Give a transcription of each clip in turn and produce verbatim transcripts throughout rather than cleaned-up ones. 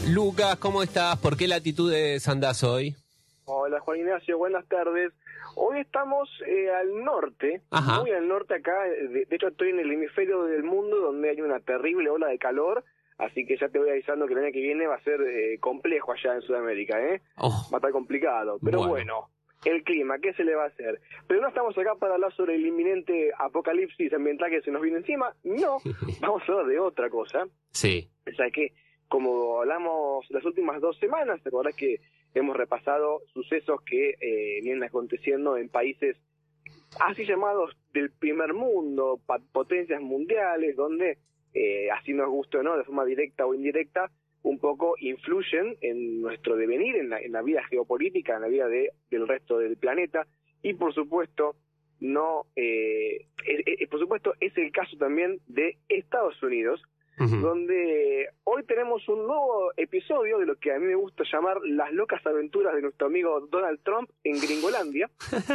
Lucas, ¿cómo estás? ¿Por qué latitudes andás hoy? Hola Juan Ignacio, buenas tardes. Hoy estamos eh, al norte, Ajá. muy al norte acá. De, de hecho estoy en el hemisferio del mundo donde hay una terrible ola de calor, así que ya te voy avisando que el año que viene va a ser eh, complejo allá en Sudamérica, ¿eh? Oh, Va a estar complicado, pero bueno. bueno. El clima, ¿qué se le va a hacer? Pero no estamos acá para hablar sobre el inminente apocalipsis ambiental que se nos viene encima, no, vamos a hablar de otra cosa. Sí. O sea que, como hablamos las últimas dos semanas, te acordás que hemos repasado sucesos que eh, vienen aconteciendo en países así llamados del primer mundo, potencias mundiales, donde, eh, así nos guste o no, de forma directa o indirecta, un poco influyen en nuestro devenir, en la, en la vida geopolítica, en la vida de, del resto del planeta, y por supuesto, no, eh, es, es, por supuesto, es el caso también de Estados Unidos, uh-huh. donde hoy tenemos un nuevo episodio de lo que a mí me gusta llamar las locas aventuras de nuestro amigo Donald Trump en Gringolandia.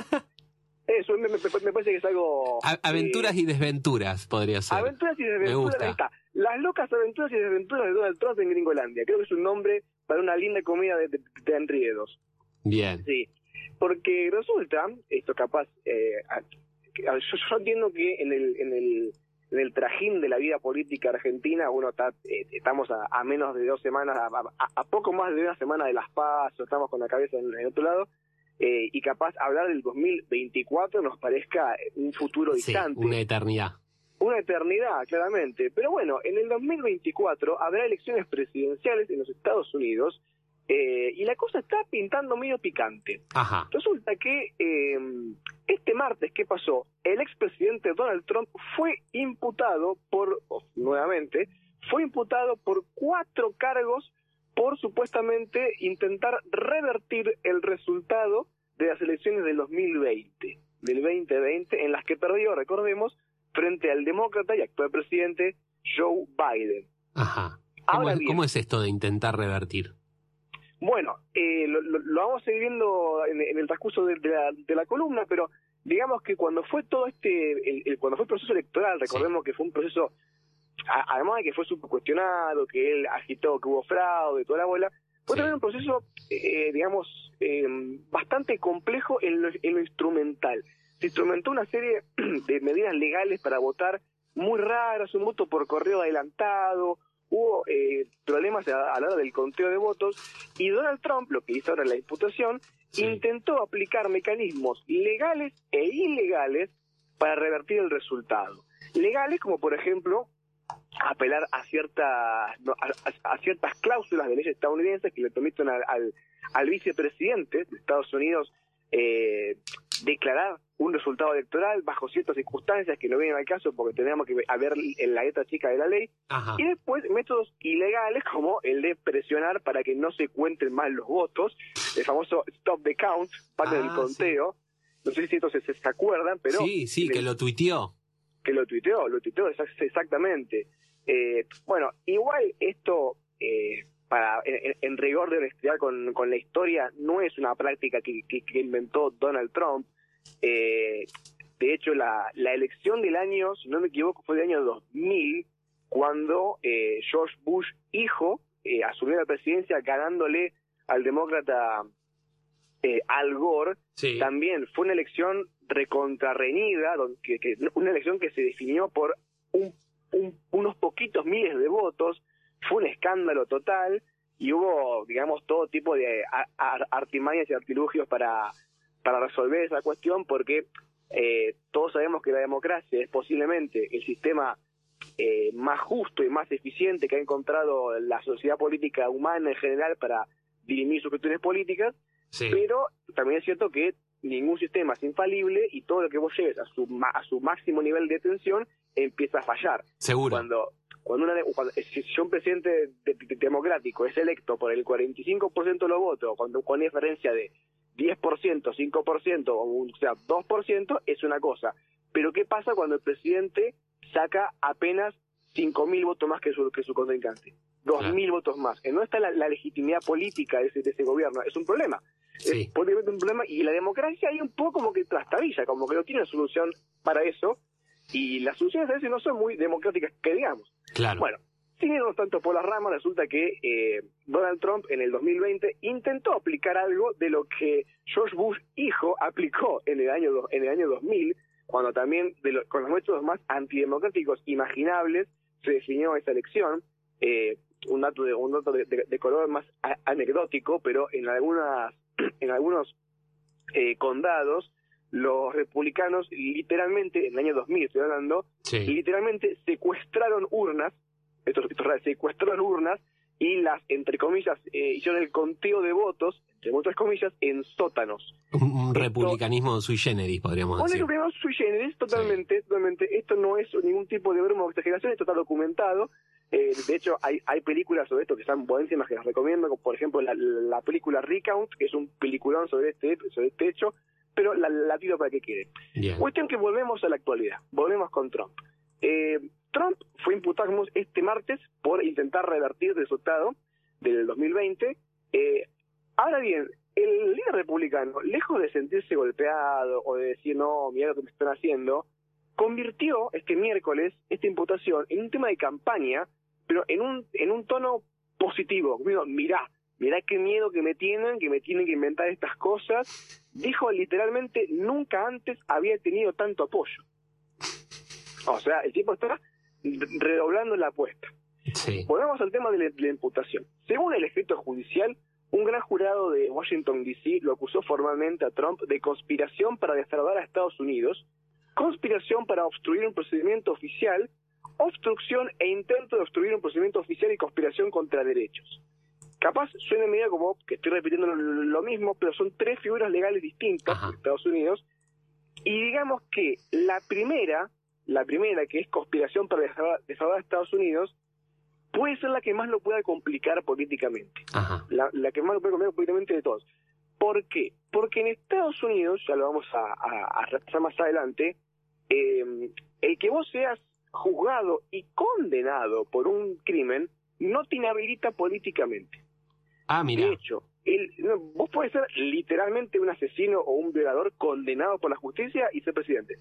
Eso me, me, me parece que es algo... A, aventuras eh, y desventuras, podría ser. Aventuras y desventuras, ahí está. Las locas aventuras y desventuras de Donald Trump en Gringolandia. Creo que es un nombre para una linda comida de, de, de enriedos. Bien. Sí, porque resulta, esto capaz, eh, yo, yo entiendo que en el, en el en el trajín de la vida política argentina, uno está, eh, estamos a, a menos de dos semanas, a, a, a poco más de una semana de las PASO, estamos con la cabeza en, en otro lado, eh, y capaz hablar del dos mil veinticuatro nos parezca un futuro distante. Sí, una eternidad. Una eternidad, claramente. Pero bueno, en el dos mil veinticuatro habrá elecciones presidenciales en los Estados Unidos, eh, y la cosa está pintando medio picante. Ajá. Resulta que eh, este martes, ¿qué pasó? El expresidente Donald Trump fue imputado por, oh, nuevamente, fue imputado por cuatro cargos por supuestamente intentar revertir el resultado de las elecciones del dos mil veinte, del veinte veinte, en las que perdió, recordemos, frente al demócrata y actual presidente Joe Biden. Ajá. ¿Cómo, Ahora es, bien, ¿Cómo es esto de intentar revertir? Bueno, eh, lo, lo, lo vamos a ir viendo en, en el transcurso de, de, la, de la columna, pero digamos que cuando fue todo este, el, el, cuando fue el proceso electoral, recordemos sí. que fue un proceso, a, además de que fue súper cuestionado, que él agitó, que hubo fraude, toda la bola, fue sí. también un proceso, eh, digamos, eh, bastante complejo en lo, en lo instrumental. Se instrumentó una serie de medidas legales para votar muy raras, un voto por correo adelantado, hubo eh, problemas a, a la hora del conteo de votos, y Donald Trump, lo que hizo ahora en la imputación, sí. intentó aplicar mecanismos legales e ilegales para revertir el resultado. Legales como, por ejemplo, apelar a ciertas no, a, a ciertas cláusulas de leyes estadounidenses que le permiten al, al, al vicepresidente de Estados Unidos eh, declarar un resultado electoral bajo ciertas circunstancias que no vienen al caso porque tenemos que ver en la letra chica de la ley. Ajá. Y después métodos ilegales como el de presionar para que no se cuenten mal los votos, el famoso stop the count, parte ah, del conteo. Sí. No sé si entonces se, se acuerdan, pero... Sí, sí, que el, lo tuiteó. Que lo tuiteó, lo tuiteó exactamente. Eh, bueno, igual esto... Eh, para en, en rigor de honestidad con, con la historia, no es una práctica que, que, que inventó Donald Trump. Eh, de hecho, la, la elección del año, si no me equivoco, fue del año dos mil, cuando eh, George Bush, hijo, eh, asumió la presidencia ganándole al demócrata eh, Al Gore. Sí. También fue una elección recontrarreñida, que, que, una elección que se definió por un, un, unos poquitos miles de votos. Fue un escándalo total y hubo, digamos, todo tipo de artimañas y artilugios para, para resolver esa cuestión, porque eh, todos sabemos que la democracia es posiblemente el sistema eh, más justo y más eficiente que ha encontrado la sociedad política humana en general para dirimir sus cuestiones políticas, sí. pero también es cierto que ningún sistema es infalible y todo lo que vos lleves a su, a su máximo nivel de tensión empieza a fallar. Seguro. Cuando... Cuando, una, cuando si un presidente de, de, democrático es electo por el cuarenta y cinco por ciento de los votos, cuando con diferencia de diez por ciento, cinco por ciento, o sea, dos por ciento, es una cosa. Pero ¿qué pasa cuando el presidente saca apenas cinco mil votos más que su, que su contrincante? dos mil claro. votos más. No está la, la legitimidad política de ese, de ese gobierno. Es un problema. Sí. Es políticamente un problema. Y la democracia hay un poco como que trastabilla, como que no tiene solución para eso. Y las soluciones a veces no son muy democráticas, que digamos. Claro. Bueno, sin irnos tanto por las ramas, resulta que eh, Donald Trump en el dos mil veinte intentó aplicar algo de lo que George Bush hijo aplicó en el año do, en el año dos mil, cuando también de lo, con los métodos más antidemocráticos imaginables se definió esa elección. Eh, un dato de un dato de, de, de color más a, anecdótico, pero en algunas en algunos eh, condados los republicanos literalmente, en el año dos mil estoy hablando, sí. literalmente secuestraron urnas, esto, esto es real, secuestraron urnas y las, entre comillas, eh, hicieron el conteo de votos, entre otras comillas, en sótanos. Un, un esto, republicanismo sui generis, podríamos un decir. Un republicanismo sui generis, totalmente, sí. totalmente. Esto no es ningún tipo de broma o exageración, esto está documentado. Eh, de hecho, hay, hay películas sobre esto que están buenísimas, que las recomiendo, como por ejemplo la, la película Recount, que es un peliculón sobre este, sobre este hecho, pero la, la tiro para que quede. Bien. Cuestión que volvemos a la actualidad, volvemos con Trump. Eh, Trump fue imputado este martes por intentar revertir el resultado del dos mil veinte. Eh, ahora bien, el líder republicano, lejos de sentirse golpeado o de decir, no, mira lo que me están haciendo, convirtió este miércoles esta imputación en un tema de campaña, pero en un, en un tono positivo. Digo, mirá, mirá qué miedo que me tienen, que me tienen que inventar estas cosas. Dijo literalmente, nunca antes había tenido tanto apoyo. O sea, el tipo está redoblando la apuesta. Sí. Volvamos al tema de la, de la imputación. Según el escrito judicial, un gran jurado de Washington, D C lo acusó formalmente a Trump de conspiración para defraudar a Estados Unidos, conspiración para obstruir un procedimiento oficial, obstrucción e intento de obstruir un procedimiento oficial y conspiración contra derechos. Capaz suena medio como que estoy repitiendo lo, lo mismo, pero son tres figuras legales distintas en Estados Unidos. Y digamos que la primera, la primera que es conspiración para defraudar a Estados Unidos, puede ser la que más lo pueda complicar políticamente. Ajá. La, la que más lo puede complicar políticamente de todos. ¿Por qué? Porque en Estados Unidos, ya lo vamos a, a, a repasar más adelante, eh, el que vos seas juzgado y condenado por un crimen no te inhabilita políticamente. Ah, mira. De hecho, el, no, vos podés ser literalmente un asesino o un violador condenado por la justicia y ser presidente.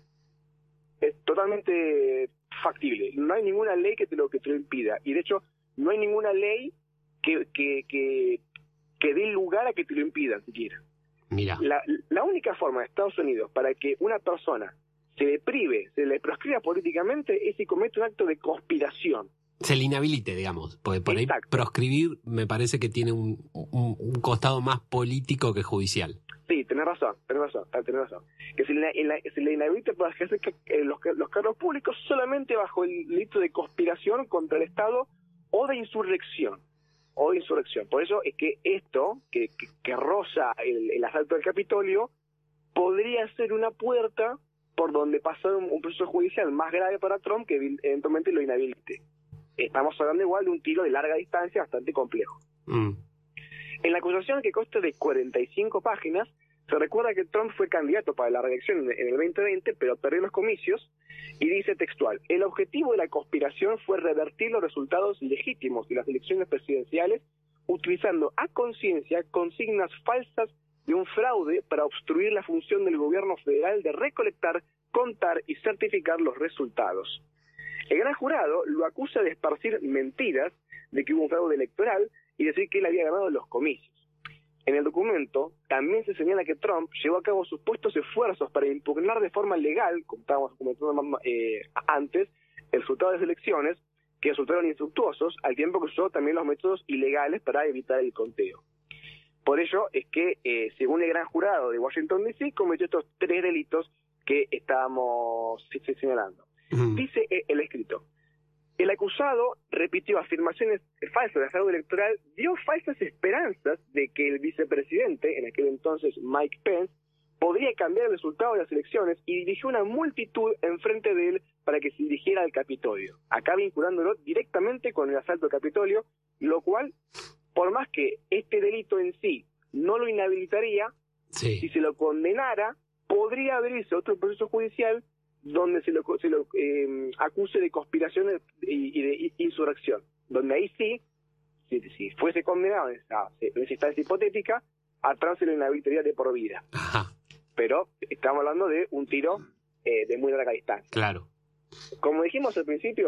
Es totalmente factible. No hay ninguna ley que te lo que te lo impida. Y de hecho, no hay ninguna ley que, que, que, que dé lugar a que te lo impidan siquiera. Mira. La, la única forma de Estados Unidos para que una persona se le prive, se le proscriba políticamente es si comete un acto de conspiración. Se le inhabilite, digamos. Porque por ahí Exacto. proscribir me parece que tiene un, un, un costado más político que judicial. Sí, tenés razón, tenés razón, tenés razón. Que se le, se le inhabilite para ejercer los, los cargos públicos solamente bajo el delito de conspiración contra el Estado o de insurrección. O de insurrección. Por eso es que esto, que, que, que roza el, el asalto del Capitolio, podría ser una puerta por donde pasar un, un proceso judicial más grave para Trump que eventualmente lo inhabilite. Estamos hablando igual de un tiro de larga distancia bastante complejo. Mm. En la acusación, que consta de cuarenta y cinco páginas, se recuerda que Trump fue candidato para la reelección en el veinte veinte, pero perdió los comicios, y dice textual: el objetivo de la conspiración fue revertir los resultados legítimos de las elecciones presidenciales utilizando a conciencia consignas falsas de un fraude para obstruir la función del gobierno federal de recolectar, contar y certificar los resultados. El gran jurado lo acusa de esparcir mentiras de que hubo un fraude electoral y decir que él había ganado los comicios. En el documento también se señala que Trump llevó a cabo supuestos esfuerzos para impugnar de forma legal, como estábamos comentando eh, antes, el resultado de las elecciones, que resultaron infructuosos, al tiempo que usó también los métodos ilegales para evitar el conteo. Por ello es que, eh, según el gran jurado de Washington, D C, cometió estos tres delitos que estábamos señalando. Mm. Dice el escrito: el acusado repitió afirmaciones falsas de fraude electoral, dio falsas esperanzas de que el vicepresidente, en aquel entonces Mike Pence, podría cambiar el resultado de las elecciones y dirigió una multitud enfrente de él para que se dirigiera al Capitolio, acá vinculándolo directamente con el asalto al Capitolio, lo cual, por más que este delito en sí no lo inhabilitaría, sí. si se lo condenara, podría abrirse otro proceso judicial donde se lo, se lo eh, acuse de conspiración y, y de insurrección, donde ahí sí, si, si fuese condenado en esa, en esa instancia hipotética, a Trump se lo inhabilitaría de por vida. Ajá. Pero estamos hablando de un tiro eh, de muy larga distancia. Claro. Como dijimos al principio,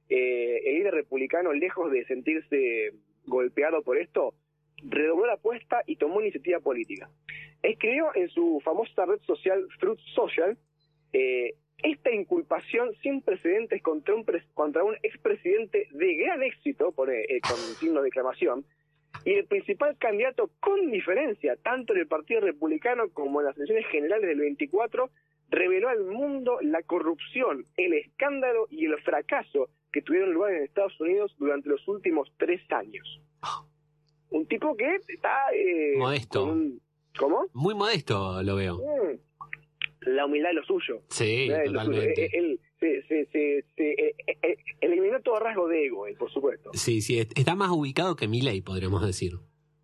eh, el líder republicano, lejos de sentirse golpeado por esto, redobló la apuesta y tomó iniciativa política. Escribió en su famosa red social Truth Social eh, esta inculpación sin precedentes contra un, pres contra un expresidente de gran éxito, pone eh, con signo de exclamación, y el principal candidato con diferencia, tanto en el Partido Republicano como en las elecciones generales del veinticuatro, reveló al mundo la corrupción, el escándalo y el fracaso que tuvieron lugar en Estados Unidos durante los últimos tres años. Un tipo que está... Eh, modesto. Un, ¿Cómo? Muy modesto lo veo. Mm, la humildad es lo suyo. Sí, ¿Eh? totalmente. Él se, se, se, se eh, eh, eliminó todo rasgo de ego, él, por supuesto. Sí, sí, está más ubicado que Milei, podríamos decir.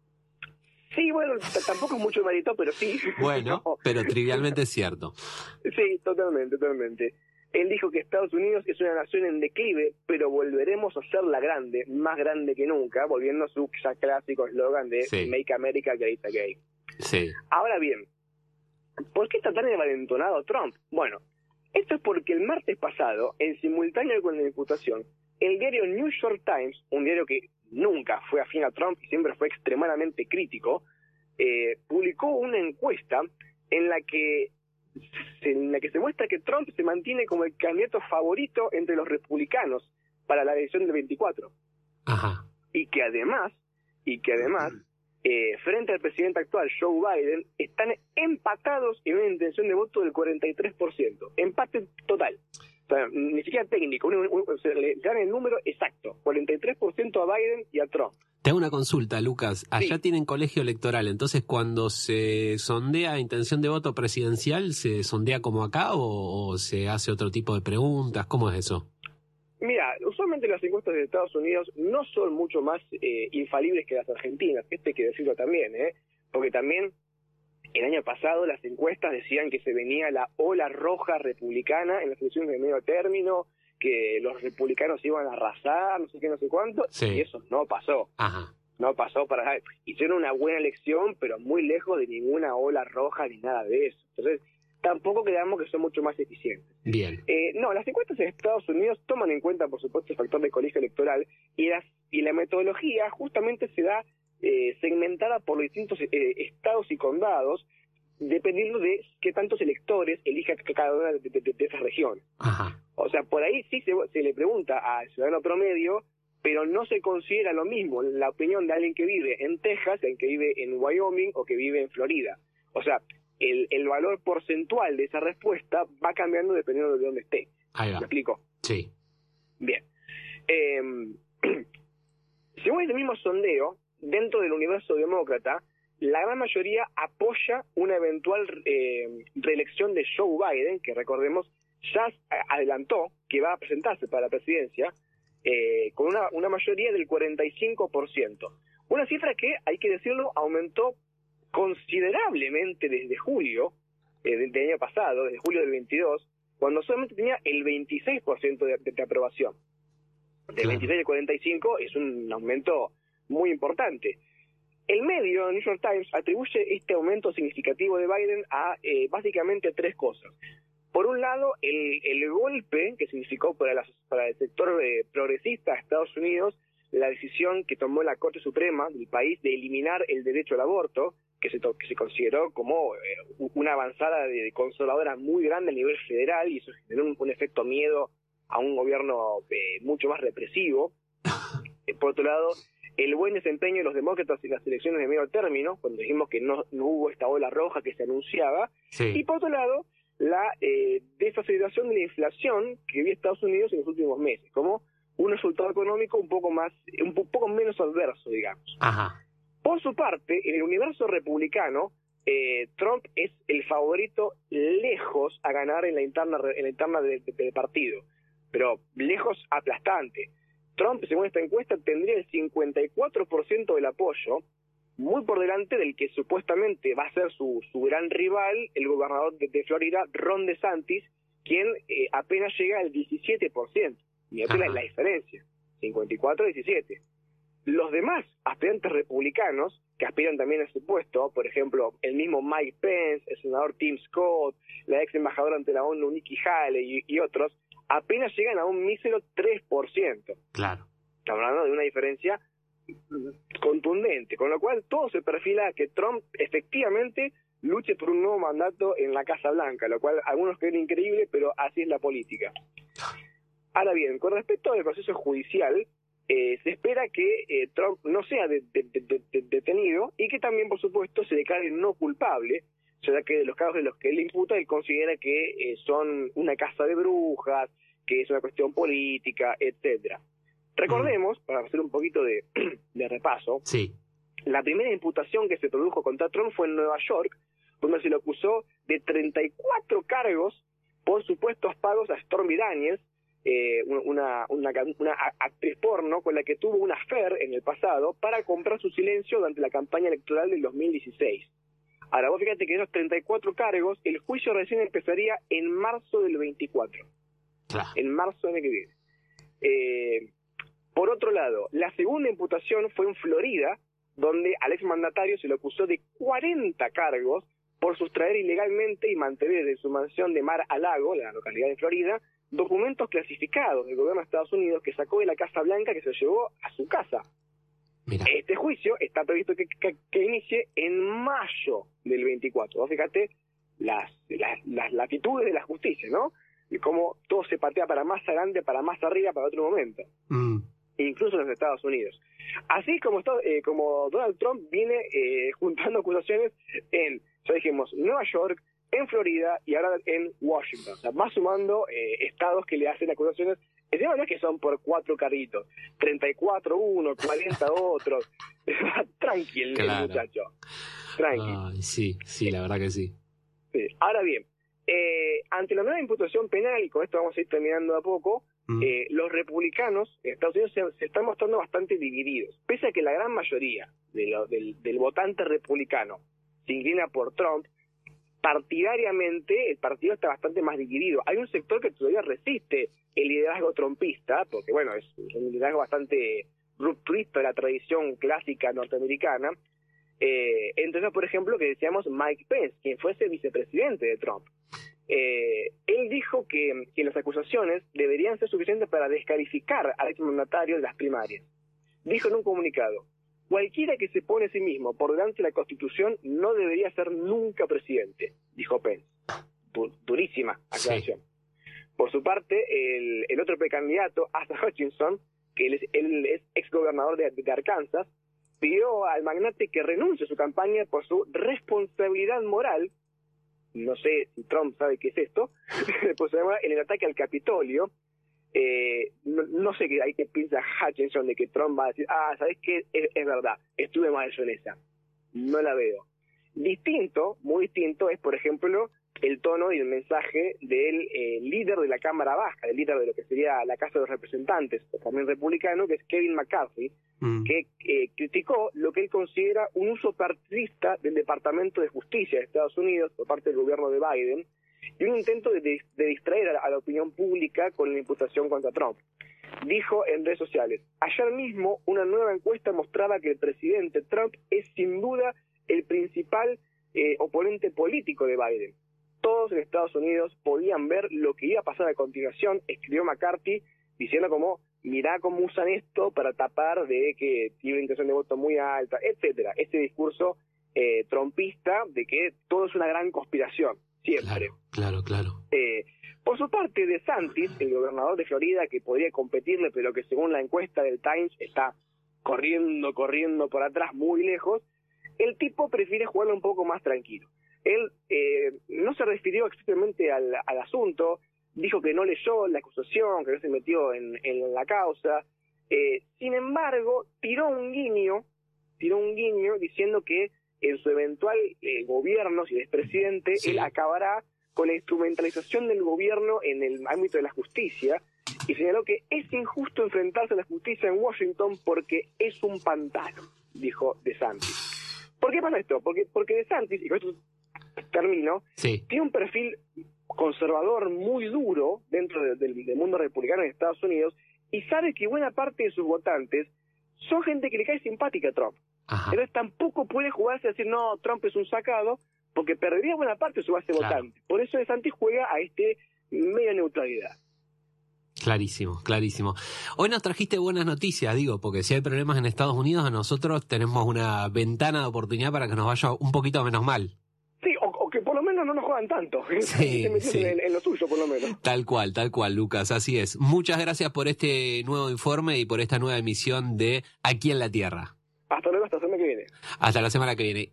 Sí, bueno, tampoco es mucho mérito, pero sí. Bueno, no. Pero trivialmente es cierto. Sí, totalmente, totalmente. Él dijo que Estados Unidos es una nación en declive, pero volveremos a hacerla grande, más grande que nunca, volviendo a su ya clásico eslogan de sí. Make America Great Again. Sí. Ahora bien, ¿por qué está tan envalentonado Trump? Bueno, esto es porque el martes pasado, en simultáneo con la imputación, el diario New York Times, un diario que nunca fue afín a Trump y siempre fue extremadamente crítico, eh, publicó una encuesta en la que en la que se muestra que Trump se mantiene como el candidato favorito entre los republicanos para la elección del veinticuatro. Ajá. Y que además, y que además, eh, frente al presidente actual, Joe Biden, están empatados en una intención de voto del cuarenta y tres por ciento. Empate total. O sea, ni siquiera técnico, un, un, un, se le dan el número exacto, cuarenta y tres por ciento a Biden y a Trump. Te hago una consulta, Lucas. Allá sí. Tienen colegio electoral, entonces cuando se sondea intención de voto presidencial, ¿se sondea como acá o, o se hace otro tipo de preguntas? ¿Cómo es eso? Mira, usualmente las encuestas de Estados Unidos no son mucho más eh, infalibles que las argentinas, esto hay que decirlo también, ¿eh? Porque también el año pasado las encuestas decían que se venía la ola roja republicana en las elecciones de medio término, que los republicanos iban a arrasar, no sé qué, no sé cuánto, sí. Y eso no pasó. Ajá. No pasó para nada. Hicieron una buena elección, pero muy lejos de ninguna ola roja ni nada de eso. Entonces, tampoco creamos que son mucho más eficientes. Bien. Eh, no, las encuestas en Estados Unidos toman en cuenta, por supuesto, el factor de colegio electoral y, las, y la metodología justamente se da eh, segmentada por los distintos eh, estados y condados, dependiendo de qué tantos electores elija cada una de, de, de, de esas regiones. Ajá. O sea, por ahí sí se, se le pregunta al ciudadano promedio, pero no se considera lo mismo la opinión de alguien que vive en Texas, alguien que vive en Wyoming o que vive en Florida. O sea, el, el valor porcentual de esa respuesta va cambiando dependiendo de dónde esté. Ahí va. ¿Me explico? Sí. Bien. Eh, según el mismo sondeo, dentro del universo demócrata, la gran mayoría apoya una eventual eh, reelección de Joe Biden, que recordemos ya adelantó que va a presentarse para la presidencia, eh, con una, una mayoría del cuarenta y cinco por ciento. Una cifra que, hay que decirlo, aumentó considerablemente desde julio eh, del, del año pasado, desde julio del veintidós, cuando solamente tenía el veintiséis por ciento de, de, de aprobación. Del claro. veintiséis al cuarenta y cinco es un aumento muy importante. El medio, el New York Times, atribuye este aumento significativo de Biden a eh, básicamente tres cosas. Por un lado, el, el golpe que significó para, las, para el sector eh, progresista de Estados Unidos la decisión que tomó la Corte Suprema del país de eliminar el derecho al aborto, que se, to, que se consideró como eh, una avanzada de, de conservadora muy grande a nivel federal, y eso generó un, un efecto miedo a un gobierno eh, mucho más represivo. Eh, por otro lado, el buen desempeño de los demócratas en las elecciones de medio término, cuando dijimos que no, no hubo esta ola roja que se anunciaba, sí. Y por otro lado, la eh, desaceleración de la inflación que vivió Estados Unidos en los últimos meses, como un resultado económico un poco más, un poco menos adverso, digamos. Ajá. Por su parte, en el universo republicano, eh, Trump es el favorito lejos a ganar en la interna, en la interna del de, de partido, pero lejos aplastante. Trump, según esta encuesta, tendría el cincuenta y cuatro por ciento del apoyo, muy por delante del que supuestamente va a ser su, su gran rival, el gobernador de, de Florida, Ron DeSantis, quien eh, apenas llega al diecisiete por ciento. Y apenas la, la diferencia, cincuenta y cuatro a diecisiete. Los demás aspirantes republicanos, que aspiran también a ese puesto, por ejemplo, el mismo Mike Pence, el senador Tim Scott, la ex embajadora ante la ONU Nikki Haley y, y otros, apenas llegan a un mísero tres por ciento. Claro. Estamos hablando de una diferencia contundente, con lo cual todo se perfila a que Trump efectivamente luche por un nuevo mandato en la Casa Blanca, lo cual algunos creen increíble, pero así es la política. Ahora bien, con respecto al proceso judicial, eh, se espera que eh, Trump no sea de, de, de, de, detenido y que también, por supuesto, se declare no culpable, ya que de los casos de los que él imputa, él considera que eh, son una casa de brujas, que es una cuestión política, etcétera. Recordemos, mm. para hacer un poquito de, de repaso, sí. la primera imputación que se produjo contra Trump fue en Nueva York, donde se le acusó de treinta y cuatro cargos por supuestos pagos a Stormy Daniels, eh, una, una, una actriz porno con la que tuvo una affair en el pasado para comprar su silencio durante la campaña electoral del dos mil dieciséis. Ahora, vos fíjate que esos treinta y cuatro cargos, el juicio recién empezaría en marzo del veinticuatro. Claro. En marzo del año que viene. Eh, por otro lado, la segunda imputación fue en Florida, donde al exmandatario se le acusó de cuarenta cargos por sustraer ilegalmente y mantener en su mansión de Mar-a-Lago, la localidad de Florida, documentos clasificados del gobierno de Estados Unidos que sacó de la Casa Blanca, que se llevó a su casa. Mira. Este juicio está previsto que, que, que inicie en mayo del veinticuatro. Vos fíjate las, las, las latitudes de la justicia, ¿no? Y cómo todo se patea para más adelante, para más arriba, para otro momento. Mm. Incluso en los Estados Unidos. Así como, está, eh, como Donald Trump viene eh, juntando acusaciones en, ya dijimos, Nueva York, en Florida y ahora en Washington. O sea, va sumando eh, estados que le hacen acusaciones. El tema no es que son por cuatro carritos, treinta y cuatro uno, cuarenta otros. Tranquilo, claro. Muchacho. Tranqui. Ay, sí, sí, la verdad que sí. sí. Ahora bien, eh, ante la nueva imputación penal, y con esto vamos a ir terminando a poco, mm. eh, los republicanos en Estados Unidos se, se están mostrando bastante divididos. Pese a que la gran mayoría de lo, del, del votante republicano se inclina por Trump, partidariamente el partido está bastante más dividido. Hay un sector que todavía resiste el liderazgo trumpista, porque bueno, es un liderazgo bastante rupturista de la tradición clásica norteamericana. Eh, entonces, por ejemplo, que decíamos Mike Pence, quien fuese vicepresidente de Trump. Eh, él dijo que, que las acusaciones deberían ser suficientes para descalificar al exmandatario de las primarias. Dijo en un comunicado: cualquiera que se pone a sí mismo por delante de la Constitución no debería ser nunca presidente, dijo Pence. Du- durísima aclaración. Sí. Por su parte, el, el otro precandidato, Asa Hutchinson, que él es, él es exgobernador de, de Arkansas, pidió al magnate que renuncie a su campaña por su responsabilidad moral. No sé si Trump sabe qué es esto, pues se llama en el ataque al Capitolio. Eh, no, no sé qué hay que piensa Hutchinson de que Trump va a decir, ah, ¿sabes qué? Es, es verdad, estuve mal yo en esa. No la veo. Distinto, muy distinto, es por ejemplo el tono y el mensaje del eh, líder de la Cámara Baja, el líder de lo que sería la Casa de los Representantes, también republicano, que es Kevin McCarthy, mm. que eh, criticó lo que él considera un uso partidista del Departamento de Justicia de Estados Unidos por parte del gobierno de Biden, y un intento de, de, de distraer a la, a la opinión pública con la imputación contra Trump. Dijo en redes sociales: ayer mismo una nueva encuesta mostraba que el presidente Trump es sin duda el principal eh, oponente político de Biden. Todos en Estados Unidos podían ver lo que iba a pasar a continuación, escribió McCarthy, diciendo como, mirá cómo usan esto para tapar de que tiene una intención de voto muy alta, etcétera. Este discurso eh, trumpista de que todo es una gran conspiración. Siempre. Claro, claro, claro. Eh, por su parte, DeSantis, el gobernador de Florida, que podría competirle, pero que según la encuesta del Times está corriendo, corriendo por atrás muy lejos, el tipo prefiere jugarlo un poco más tranquilo. Él eh, no se refirió explícitamente al, al asunto, dijo que no leyó la acusación, que no se metió en, en la causa. Eh, sin embargo, tiró un guiño, tiró un guiño diciendo que en su eventual eh, gobierno, si es presidente, sí. él acabará con la instrumentalización del gobierno en el ámbito de la justicia, y señaló que es injusto enfrentarse a la justicia en Washington porque es un pantano, dijo DeSantis. ¿Por qué pasa esto? Porque, porque DeSantis, y con esto termino, sí. tiene un perfil conservador muy duro dentro de, de, del mundo republicano en Estados Unidos, y sabe que buena parte de sus votantes son gente que le cae simpática a Trump. Ajá. Entonces tampoco puede jugarse a decir, no, Trump es un sacado, porque perdería buena parte de su base claro. votante. Por eso DeSantis juega a este medio neutralidad. Clarísimo, clarísimo. Hoy nos trajiste buenas noticias, digo, porque si hay problemas en Estados Unidos, nosotros tenemos una ventana de oportunidad para que nos vaya un poquito menos mal. Sí, o, o que por lo menos no nos jodan tanto. Sí, sí. En, en lo suyo, por lo menos. Tal cual, tal cual, Lucas, así es. Muchas gracias por este nuevo informe y por esta nueva emisión de Aquí en la Tierra. Hasta luego, hasta la semana que viene. Hasta la semana que viene.